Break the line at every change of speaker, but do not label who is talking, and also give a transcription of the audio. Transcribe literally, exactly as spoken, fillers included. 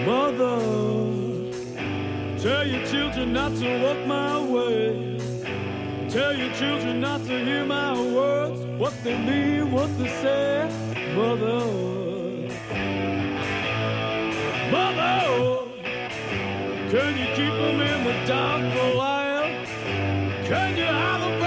Mother, tell your children not to walk my way. Tell your children not to hear my words, what they mean, what they say. Mother, Mother, can you keep them in the dark for a while? Can you hide them